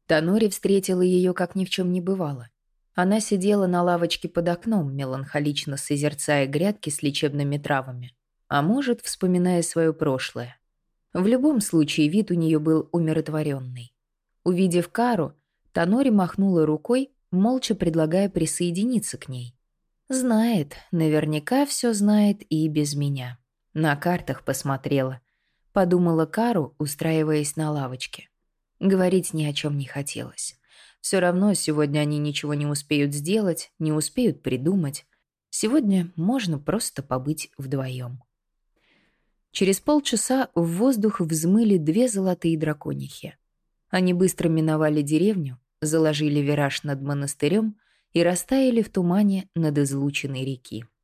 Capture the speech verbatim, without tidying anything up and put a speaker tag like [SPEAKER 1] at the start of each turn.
[SPEAKER 1] Танори встретила ее, как ни в чем не бывало. Она сидела на лавочке под окном, меланхолично созерцая грядки с лечебными травами, а может, вспоминая свое прошлое. В любом случае, вид у нее был умиротворенный. Увидев Кару, Танори махнула рукой, молча предлагая присоединиться к ней. Знает, наверняка все знает и без меня. На картах посмотрела. Подумала Кару, устраиваясь на лавочке. Говорить ни о чем не хотелось. Все равно сегодня они ничего не успеют сделать, не успеют придумать. Сегодня можно просто побыть вдвоем. Через полчаса в воздух взмыли две золотые драконихи. Они быстро миновали деревню, заложили вираж над монастырем и растаяли в тумане над излученной реки.